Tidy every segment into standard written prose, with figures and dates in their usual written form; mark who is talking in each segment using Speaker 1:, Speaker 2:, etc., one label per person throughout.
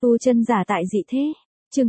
Speaker 1: Tu chân giả tại dị thế. Chương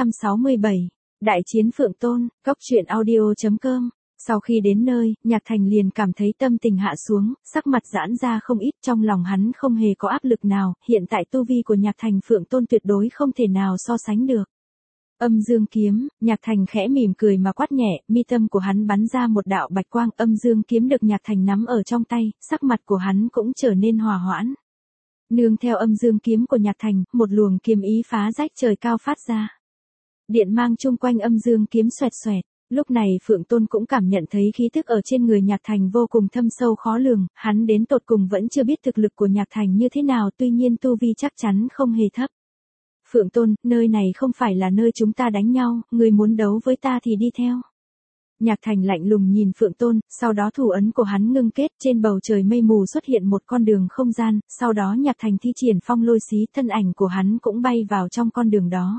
Speaker 1: 867. Đại chiến Phượng Tôn, Cốc truyện audio.com. Sau khi đến nơi, Nhạc Thành liền cảm thấy tâm tình hạ xuống, sắc mặt giãn ra không ít, trong lòng hắn không hề có áp lực nào, hiện tại tu vi của Nhạc Thành Phượng Tôn tuyệt đối không thể nào so sánh được. Âm dương kiếm, Nhạc Thành khẽ mỉm cười mà quát nhẹ, mi tâm của hắn bắn ra một đạo bạch quang, âm dương kiếm được Nhạc Thành nắm ở trong tay, sắc mặt của hắn cũng trở nên hòa hoãn. Nương theo âm dương kiếm của Nhạc Thành, một luồng kiếm ý phá rách trời cao phát ra. Điện mang chung quanh âm dương kiếm xoẹt xoẹt. Lúc này Phượng Tôn cũng cảm nhận thấy khí tức ở trên người Nhạc Thành vô cùng thâm sâu khó lường, hắn đến tột cùng vẫn chưa biết thực lực của Nhạc Thành như thế nào, tuy nhiên tu vi chắc chắn không hề thấp. Phượng Tôn, nơi này không phải là nơi chúng ta đánh nhau, người muốn đấu với ta thì đi theo. Nhạc Thành lạnh lùng nhìn Phượng Tôn, sau đó thủ ấn của hắn ngưng kết, trên bầu trời mây mù xuất hiện một con đường không gian, sau đó Nhạc Thành thi triển phong lôi xí, thân ảnh của hắn cũng bay vào trong con đường đó.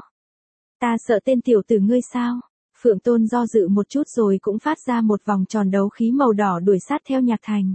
Speaker 1: Ta sợ tên tiểu tử ngươi sao? Phượng Tôn do dự một chút rồi cũng phát ra một vòng tròn đấu khí màu đỏ đuổi sát theo Nhạc Thành.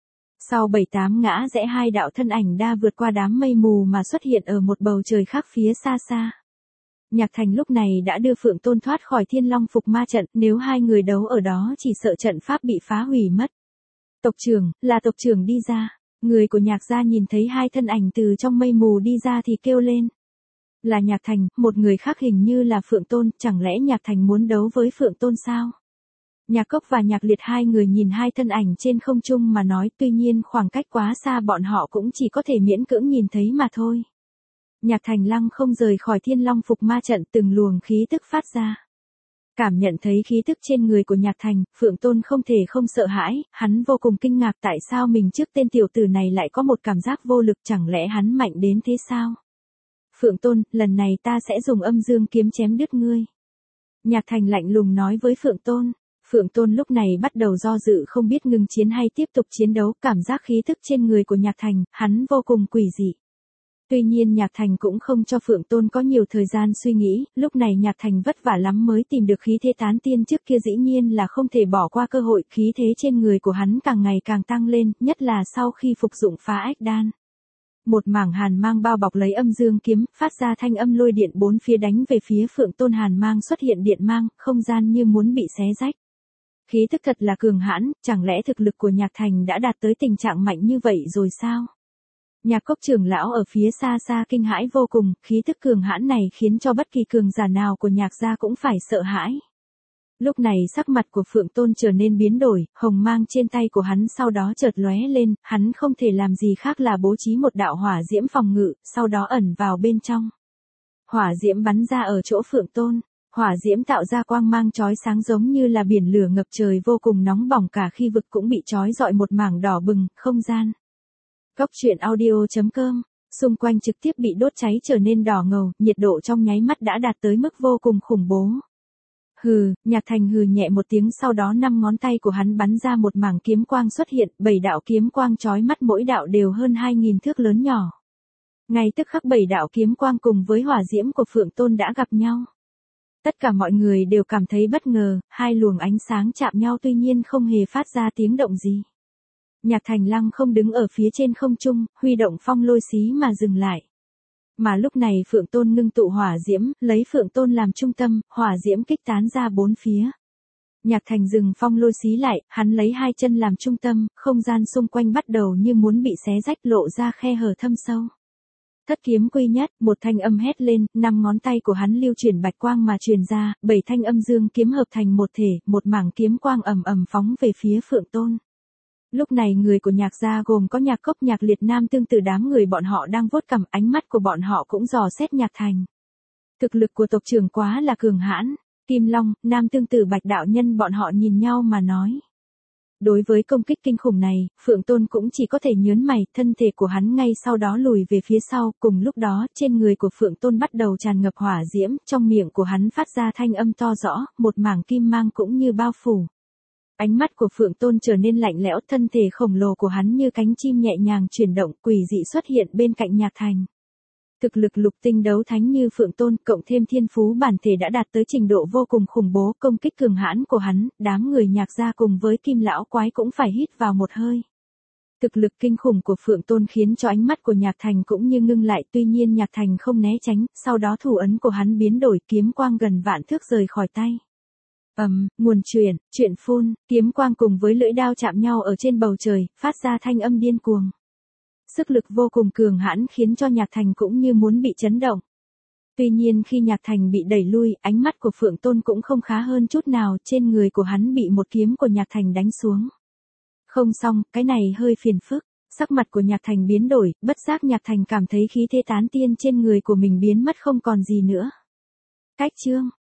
Speaker 1: Sau 7-8 ngã rẽ, hai đạo thân ảnh đã vượt qua đám mây mù mà xuất hiện ở một bầu trời khác phía xa xa. Nhạc Thành lúc này đã đưa Phượng Tôn thoát khỏi Thiên Long Phục Ma trận, nếu hai người đấu ở đó chỉ sợ trận pháp bị phá hủy mất. Tộc trưởng, là tộc trưởng đi ra. Người của Nhạc gia nhìn thấy hai thân ảnh từ trong mây mù đi ra thì kêu lên. Là Nhạc Thành, một người khác hình như là Phượng Tôn, chẳng lẽ Nhạc Thành muốn đấu với Phượng Tôn sao? Nhạc Cốc và Nhạc Liệt hai người nhìn hai thân ảnh trên không trung mà nói, tuy nhiên khoảng cách quá xa bọn họ cũng chỉ có thể miễn cưỡng nhìn thấy mà thôi. Nhạc Thành lăng không rời khỏi Thiên Long Phục Ma trận, từng luồng khí tức phát ra. Cảm nhận thấy khí tức trên người của Nhạc Thành, Phượng Tôn không thể không sợ hãi, hắn vô cùng kinh ngạc tại sao mình trước tên tiểu tử này lại có một cảm giác vô lực, chẳng lẽ hắn mạnh đến thế sao? Phượng Tôn, lần này ta sẽ dùng âm dương kiếm chém đứt ngươi. Nhạc Thành lạnh lùng nói với Phượng Tôn. Phượng Tôn lúc này bắt đầu do dự không biết ngừng chiến hay tiếp tục chiến đấu, cảm giác khí tức trên người của Nhạc Thành, hắn vô cùng quỷ dị. Tuy nhiên Nhạc Thành cũng không cho Phượng Tôn có nhiều thời gian suy nghĩ, lúc này Nhạc Thành vất vả lắm mới tìm được khí thế tán tiên trước kia, dĩ nhiên là không thể bỏ qua cơ hội, khí thế trên người của hắn càng ngày càng tăng lên, nhất là sau khi phục dụng phá ách đan. Một mảng hàn mang bao bọc lấy âm dương kiếm, phát ra thanh âm lôi điện bốn phía đánh về phía Phượng Tôn, hàn mang xuất hiện điện mang, không gian như muốn bị xé rách. Khí tức thật là cường hãn, chẳng lẽ thực lực của Nhạc Thành đã đạt tới tình trạng mạnh như vậy rồi sao? Nhạc Cốc trưởng lão ở phía xa xa kinh hãi vô cùng, khí tức cường hãn này khiến cho bất kỳ cường giả nào của Nhạc gia cũng phải sợ hãi. Lúc này sắc mặt của Phượng Tôn trở nên biến đổi, hồng mang trên tay của hắn sau đó chợt lóe lên, hắn không thể làm gì khác là bố trí một đạo hỏa diễm phòng ngự, sau đó ẩn vào bên trong. Hỏa diễm bắn ra ở chỗ Phượng Tôn, hỏa diễm tạo ra quang mang chói sáng giống như là biển lửa ngập trời, vô cùng nóng bỏng, cả khi vực cũng bị chói rọi một mảng đỏ bừng, không gian. Cốc truyện audio.com, xung quanh trực tiếp bị đốt cháy trở nên đỏ ngầu, nhiệt độ trong nháy mắt đã đạt tới mức vô cùng khủng bố. Hừ, Nhạc Thành hừ nhẹ một tiếng, sau đó 5 ngón tay của hắn bắn ra một mảng kiếm quang xuất hiện, 7 đạo kiếm quang chói mắt, mỗi đạo đều hơn 2000 thước lớn nhỏ. Ngay tức khắc 7 đạo kiếm quang cùng với hỏa diễm của Phượng Tôn đã gặp nhau. Tất cả mọi người đều cảm thấy bất ngờ, hai luồng ánh sáng chạm nhau tuy nhiên không hề phát ra tiếng động gì. Nhạc Thành lăng không đứng ở phía trên không trung, huy động phong lôi xí mà dừng lại. Mà lúc này Phượng Tôn ngưng tụ hỏa diễm, lấy Phượng Tôn làm trung tâm, hỏa diễm kích tán ra bốn phía. Nhạc Thành dừng phong lôi xí lại, hắn lấy hai chân làm trung tâm, không gian xung quanh bắt đầu như muốn bị xé rách, lộ ra khe hở thâm sâu. Thất kiếm quy nhất, một thanh âm hét lên, 5 ngón tay của hắn lưu chuyển bạch quang mà truyền ra, 7 thanh âm dương kiếm hợp thành một thể, một mảng kiếm quang ầm ầm phóng về phía Phượng Tôn. Lúc này người của Nhạc gia gồm có Nhạc Cốc, Nhạc Liệt, Nam Tương Tử, đám người bọn họ đang vuốt cằm, ánh mắt của bọn họ cũng dò xét Nhạc Thành. Thực lực của tộc trưởng quá là cường hãn. Kim Long, Nam Tương Tử, Bạch đạo nhân bọn họ nhìn nhau mà nói. Đối với công kích kinh khủng này, Phượng Tôn cũng chỉ có thể nhớn mày, thân thể của hắn ngay sau đó lùi về phía sau, cùng lúc đó, trên người của Phượng Tôn bắt đầu tràn ngập hỏa diễm, trong miệng của hắn phát ra thanh âm to rõ, một mảng kim mang cũng như bao phủ. Ánh mắt của Phượng Tôn trở nên lạnh lẽo, thân thể khổng lồ của hắn như cánh chim nhẹ nhàng chuyển động, quỷ dị xuất hiện bên cạnh Nhạc Thành. Thực lực lục tinh đấu thánh như Phượng Tôn, cộng thêm thiên phú bản thể đã đạt tới trình độ vô cùng khủng bố, công kích cường hãn của hắn, đám người Nhạc gia cùng với Kim lão quái cũng phải hít vào một hơi. Thực lực kinh khủng của Phượng Tôn khiến cho ánh mắt của Nhạc Thành cũng như ngưng lại, tuy nhiên Nhạc Thành không né tránh, sau đó thủ ấn của hắn biến đổi, kiếm quang gần vạn thước rời khỏi tay. Nguồn chuyện phun, kiếm quang cùng với lưỡi đao chạm nhau ở trên bầu trời, phát ra thanh âm điên cuồng. Sức lực vô cùng cường hãn khiến cho Nhạc Thành cũng như muốn bị chấn động. Tuy nhiên khi Nhạc Thành bị đẩy lui, ánh mắt của Phượng Tôn cũng không khá hơn chút nào, trên người của hắn bị một kiếm của Nhạc Thành đánh xuống. Không xong, cái này hơi phiền phức. Sắc mặt của Nhạc Thành biến đổi, bất giác Nhạc Thành cảm thấy khí thế tán tiên trên người của mình biến mất không còn gì nữa. Cách chương